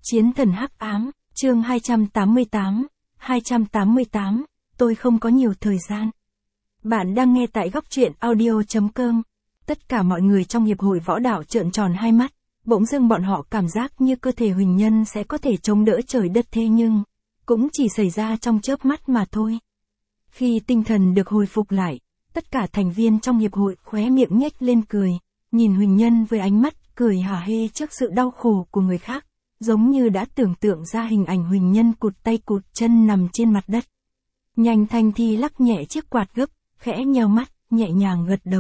Chiến thần hắc ám, chương 288, tôi không có nhiều thời gian. Bạn đang nghe tại góc truyện audio.com. Tất cả mọi người trong hiệp hội võ đạo trợn tròn hai mắt, bỗng dưng bọn họ cảm giác như cơ thể Huỳnh Nhân sẽ có thể chống đỡ trời đất, thế nhưng cũng chỉ xảy ra trong chớp mắt mà thôi. Khi tinh thần được hồi phục lại, tất cả thành viên trong hiệp hội khóe miệng nhếch lên cười, nhìn Huỳnh Nhân với ánh mắt cười hả hê trước sự đau khổ của người khác, giống như đã tưởng tượng ra hình ảnh Huỳnh Nhân cụt tay cụt chân nằm trên mặt đất. Nhanh Thanh Thi lắc nhẹ chiếc quạt gấp, khẽ nheo mắt, nhẹ nhàng gật đầu.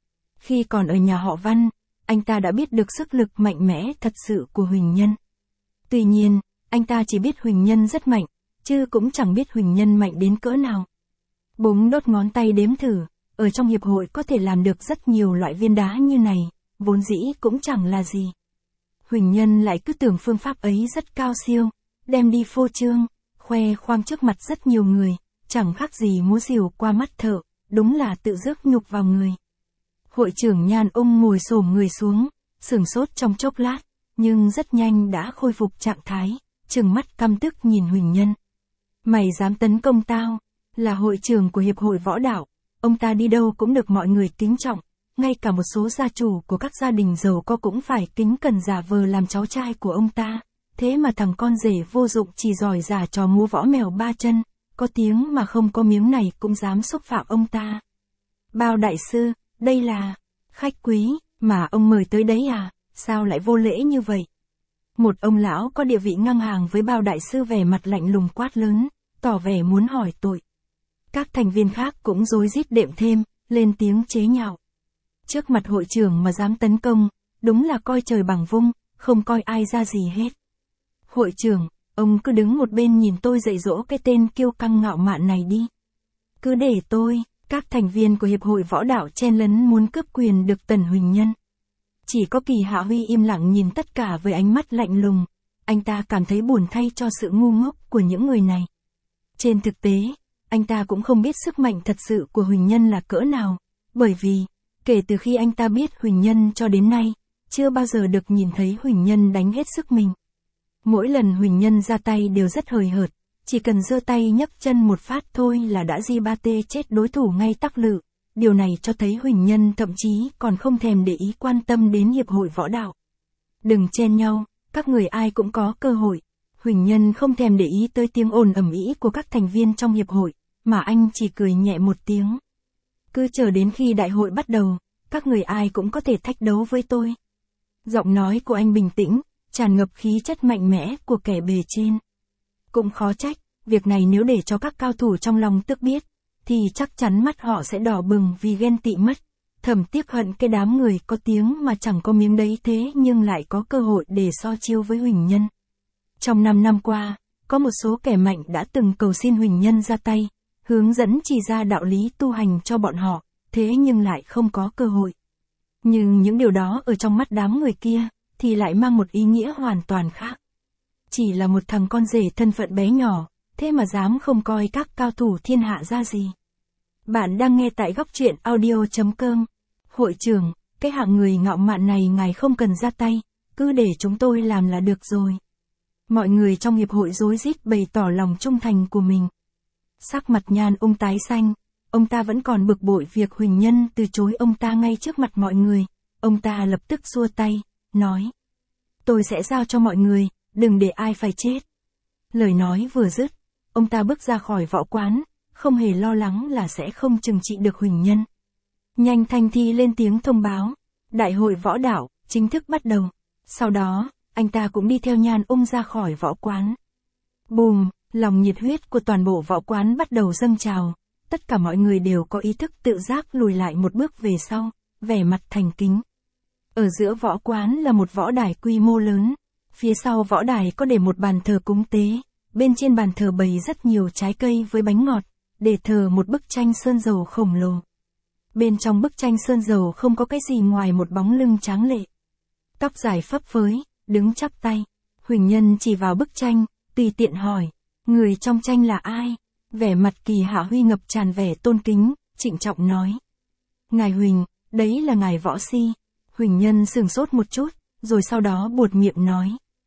Khi còn ở nhà họ Văn, anh ta đã biết được sức lực mạnh mẽ thật sự của Huỳnh Nhân. Tuy nhiên, anh ta chỉ biết Huỳnh Nhân rất mạnh, chứ cũng chẳng biết Huỳnh Nhân mạnh đến cỡ nào. Búng đốt ngón tay đếm thử, ở trong hiệp hội có thể làm được rất nhiều loại viên đá như này, vốn dĩ cũng chẳng là gì. Huỳnh Nhân lại cứ tưởng phương pháp ấy rất cao siêu, đem đi phô trương, khoe khoang trước mặt rất nhiều người, chẳng khác gì múa rìu qua mắt thợ, đúng là tự rước nhục vào người. Hội trưởng Nhan Ung ngồi xổm người xuống, sửng sốt trong chốc lát, nhưng rất nhanh đã khôi phục trạng thái, trừng mắt căm tức nhìn Huỳnh Nhân. Mày dám tấn công tao, là hội trưởng của hiệp hội võ đạo, ông ta đi đâu cũng được mọi người kính trọng, ngay cả một số gia chủ của các gia đình giàu có cũng phải kính cẩn giả vờ làm cháu trai của ông ta. Thế mà thằng con rể vô dụng chỉ giỏi giả trò múa võ mèo ba chân, có tiếng mà không có miếng này cũng dám xúc phạm ông ta. Bao đại sư, đây là khách quý mà ông mời tới đấy à, sao lại vô lễ như vậy? Một ông lão có địa vị ngang hàng với Bao đại sư vẻ mặt lạnh lùng quát lớn, tỏ vẻ muốn hỏi tội. Các thành viên khác cũng rối rít đệm thêm, lên tiếng chế nhạo. Trước mặt hội trưởng mà dám tấn công, đúng là coi trời bằng vung, không coi ai ra gì hết. Hội trưởng, ông cứ đứng một bên nhìn tôi dạy dỗ cái tên kiêu căng ngạo mạn này đi. Cứ để tôi, các thành viên của hiệp hội võ đạo chen lấn muốn cướp quyền được Tần Huỳnh Nhân. Chỉ có Kỳ Hạ Huy im lặng nhìn tất cả với ánh mắt lạnh lùng, anh ta cảm thấy buồn thay cho sự ngu ngốc của những người này. Trên thực tế, anh ta cũng không biết sức mạnh thật sự của Huỳnh Nhân là cỡ nào, bởi vì, kể từ khi anh ta biết Huỳnh Nhân cho đến nay, chưa bao giờ được nhìn thấy Huỳnh Nhân đánh hết sức mình. Mỗi lần Huỳnh Nhân ra tay đều rất hời hợt, chỉ cần giơ tay nhấc chân một phát thôi là đã di ba tê chết đối thủ ngay tắc lự. Điều này cho thấy Huỳnh Nhân thậm chí còn không thèm để ý quan tâm đến hiệp hội võ đạo. Đừng chen nhau, các người ai cũng có cơ hội. Huỳnh Nhân không thèm để ý tới tiếng ồn ầm ĩ của các thành viên trong hiệp hội, mà anh chỉ cười nhẹ một tiếng. Cứ chờ đến khi đại hội bắt đầu, các người ai cũng có thể thách đấu với tôi. Giọng nói của anh bình tĩnh, tràn ngập khí chất mạnh mẽ của kẻ bề trên. Cũng khó trách, việc này nếu để cho các cao thủ trong lòng tức biết, thì chắc chắn mắt họ sẽ đỏ bừng vì ghen tị mất. Thầm tiếc hận cái đám người có tiếng mà chẳng có miếng đấy thế nhưng lại có cơ hội để so chiêu với Huỳnh Nhân. Trong 5 năm qua, có một số kẻ mạnh đã từng cầu xin Huỳnh Nhân ra tay, hướng dẫn chỉ ra đạo lý tu hành cho bọn họ, thế nhưng lại không có cơ hội. Nhưng những điều đó ở trong mắt đám người kia, thì lại mang một ý nghĩa hoàn toàn khác. Chỉ là một thằng con rể thân phận bé nhỏ, thế mà dám không coi các cao thủ thiên hạ ra gì. Bạn đang nghe tại góc truyện audio.com. Hội trưởng, cái hạng người ngạo mạn này ngài không cần ra tay, cứ để chúng tôi làm là được rồi. Mọi người trong hiệp hội rối rít bày tỏ lòng trung thành của mình. Sắc mặt Nhan Ung tái xanh, ông ta vẫn còn bực bội việc Huỳnh Nhân từ chối ông ta ngay trước mặt mọi người. Ông ta lập tức xua tay, nói: tôi sẽ giao cho mọi người, đừng để ai phải chết. Lời nói vừa dứt, ông ta bước ra khỏi võ quán, không hề lo lắng là sẽ không trừng trị được Huỳnh Nhân. Nhanh Thanh Thi lên tiếng thông báo, đại hội võ đạo chính thức bắt đầu. Sau đó, anh ta cũng đi theo Nhan Ung ra khỏi võ quán. Bùm, lòng nhiệt huyết của toàn bộ võ quán bắt đầu dâng trào, tất cả mọi người đều có ý thức tự giác lùi lại một bước về sau, vẻ mặt thành kính. Ở giữa võ quán là một võ đài quy mô lớn, phía sau võ đài có để một bàn thờ cúng tế, bên trên bàn thờ bày rất nhiều trái cây với bánh ngọt, để thờ một bức tranh sơn dầu khổng lồ. Bên trong bức tranh sơn dầu không có cái gì ngoài một bóng lưng tráng lệ. Tóc dài phấp phới, đứng chắp tay. Huỳnh Nhân chỉ vào bức tranh, tùy tiện hỏi, người trong tranh là ai? Vẻ mặt Kỳ Hạ Huy ngập tràn vẻ tôn kính, trịnh trọng nói: ngài Huỳnh, đấy là ngài Võ Si. Huỳnh Nhân sửng sốt một chút, rồi sau đó buột miệng nói: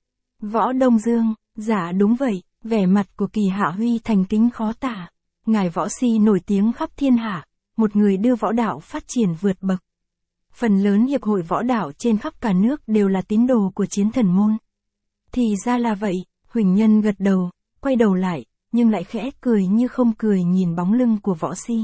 Võ Đông Dương, dạ đúng vậy, vẻ mặt của Kỳ Hạ Huy thành kính khó tả. Ngài võ si nổi tiếng khắp thiên hạ, một người đưa võ đạo phát triển vượt bậc. Phần lớn hiệp hội võ đạo trên khắp cả nước đều là tín đồ của Chiến Thần môn. Thì ra là vậy, Huỳnh Nhân gật đầu, quay đầu lại, nhưng lại khẽ cười như không cười nhìn bóng lưng của võ si.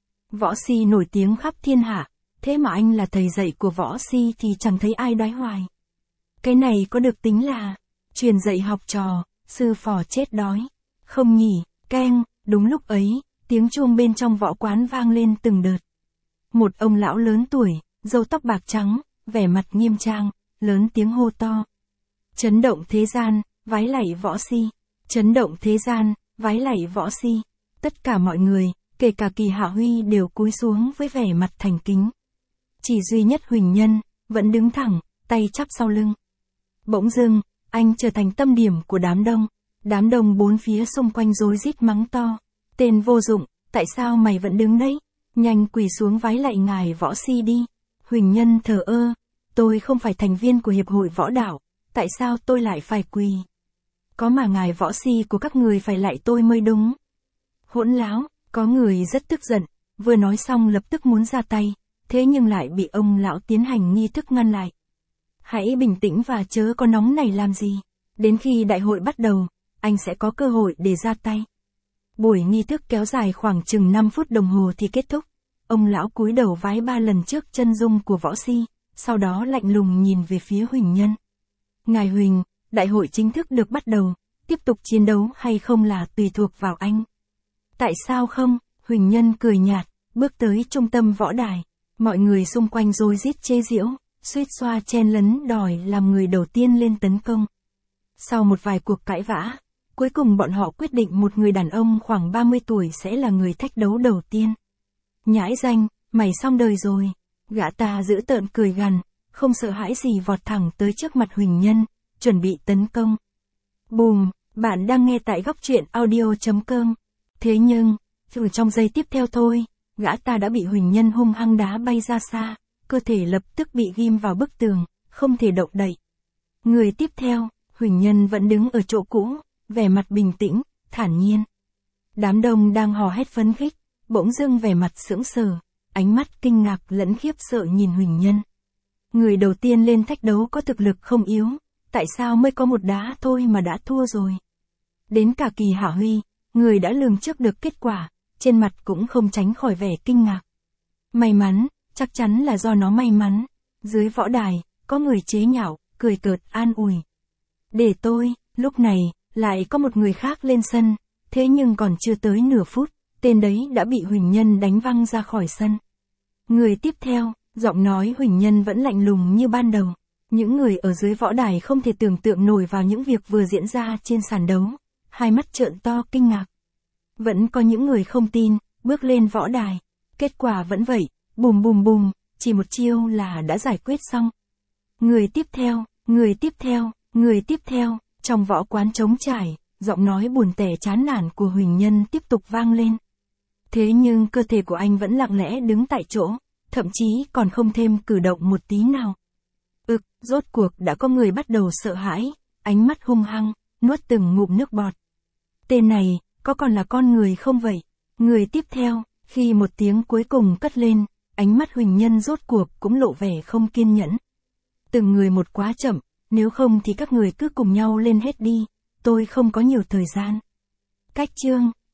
Võ si nổi tiếng khắp thiên hạ, thế mà anh là thầy dạy của võ si thì chẳng thấy ai đoái hoài. Cái này có được tính là truyền dạy học trò, sư phò chết đói. Không nhỉ, keng, đúng lúc ấy, tiếng chuông bên trong võ quán vang lên từng đợt. Một ông lão lớn tuổi, râu tóc bạc trắng, vẻ mặt nghiêm trang, lớn tiếng hô to. Chấn động thế gian, vái lạy võ si. Chấn động thế gian, vái lạy võ si. Tất cả mọi người, kể cả Kỳ Hạ Huy đều cúi xuống với vẻ mặt thành kính. Chỉ duy nhất Huỳnh Nhân, vẫn đứng thẳng, tay chắp sau lưng. Bỗng dưng, anh trở thành tâm điểm của đám đông. Đám đông bốn phía xung quanh rối rít mắng to. Tên vô dụng, tại sao mày vẫn đứng đấy? Nhanh quỳ xuống vái lạy ngài võ si đi. Huỳnh Nhân thờ ơ. Tôi không phải thành viên của hiệp hội võ đạo, tại sao tôi lại phải quỳ? Có mà ngài võ si của các người phải lạy tôi mới đúng. Hỗn láo, có người rất tức giận, vừa nói xong lập tức muốn ra tay, thế nhưng lại bị ông lão tiến hành nghi thức ngăn lại. Hãy bình tĩnh và chớ có nóng này làm gì. Đến khi đại hội bắt đầu, anh sẽ có cơ hội để ra tay. Buổi nghi thức kéo dài khoảng chừng 5 phút đồng hồ thì kết thúc. Ông lão cúi đầu vái 3 lần trước chân dung của võ si, sau đó lạnh lùng nhìn về phía Huỳnh Nhân. Ngài Huỳnh, đại hội chính thức được bắt đầu, tiếp tục chiến đấu hay không là tùy thuộc vào anh. Tại sao không? Huỳnh Nhân cười nhạt, bước tới trung tâm võ đài. Mọi người xung quanh rối rít chế giễu, suýt xoa chen lấn đòi làm người đầu tiên lên tấn công. Sau một vài cuộc cãi vã, cuối cùng bọn họ quyết định một người đàn ông khoảng 30 tuổi sẽ là người thách đấu đầu tiên. Nhãi danh, mày xong đời rồi. Gã ta dữ tợn cười gằn, không sợ hãi gì vọt thẳng tới trước mặt Huỳnh Nhân, chuẩn bị tấn công. Bùm, bạn đang nghe tại góc truyện audio.com. Thế nhưng, trong giây tiếp theo thôi, gã ta đã bị Huỳnh Nhân hung hăng đá bay ra xa, cơ thể lập tức bị ghim vào bức tường, không thể động đậy. Người tiếp theo, Huỳnh Nhân vẫn đứng ở chỗ cũ, vẻ mặt bình tĩnh, thản nhiên. Đám đông đang hò hét phấn khích, bỗng dưng vẻ mặt sững sờ, ánh mắt kinh ngạc lẫn khiếp sợ nhìn Huỳnh Nhân. Người đầu tiên lên thách đấu có thực lực không yếu, tại sao mới có một đá thôi mà đã thua rồi? Đến cả Kỳ Hạ Huy, người đã lường trước được kết quả, trên mặt cũng không tránh khỏi vẻ kinh ngạc. May mắn, chắc chắn là do nó may mắn. Dưới võ đài, có người chế nhạo, cười cợt an ủi. Để tôi, lúc này, lại có một người khác lên sân, thế nhưng còn chưa tới nửa phút, tên đấy đã bị Huỳnh Nhân đánh văng ra khỏi sân. Người tiếp theo, giọng nói Huỳnh Nhân vẫn lạnh lùng như ban đầu. Những người ở dưới võ đài không thể tưởng tượng nổi vào những việc vừa diễn ra trên sàn đấu, hai mắt trợn to kinh ngạc. Vẫn có những người không tin, bước lên võ đài. Kết quả vẫn vậy, bùm bùm bùm, chỉ một chiêu là đã giải quyết xong. Người tiếp theo, người tiếp theo, người tiếp theo, trong võ quán trống trải, giọng nói buồn tẻ chán nản của Huỳnh Nhân tiếp tục vang lên. Thế nhưng cơ thể của anh vẫn lặng lẽ đứng tại chỗ, thậm chí còn không thêm cử động một tí nào. Rốt cuộc đã có người bắt đầu sợ hãi, ánh mắt hung hăng, nuốt từng ngụm nước bọt. Tên này, có còn là con người không vậy? Người tiếp theo, khi một tiếng cuối cùng cất lên, ánh mắt Huỳnh Nhân rốt cuộc cũng lộ vẻ không kiên nhẫn. Từng người một quá chậm, nếu không thì các người cứ cùng nhau lên hết đi, tôi không có nhiều thời gian. Cách chương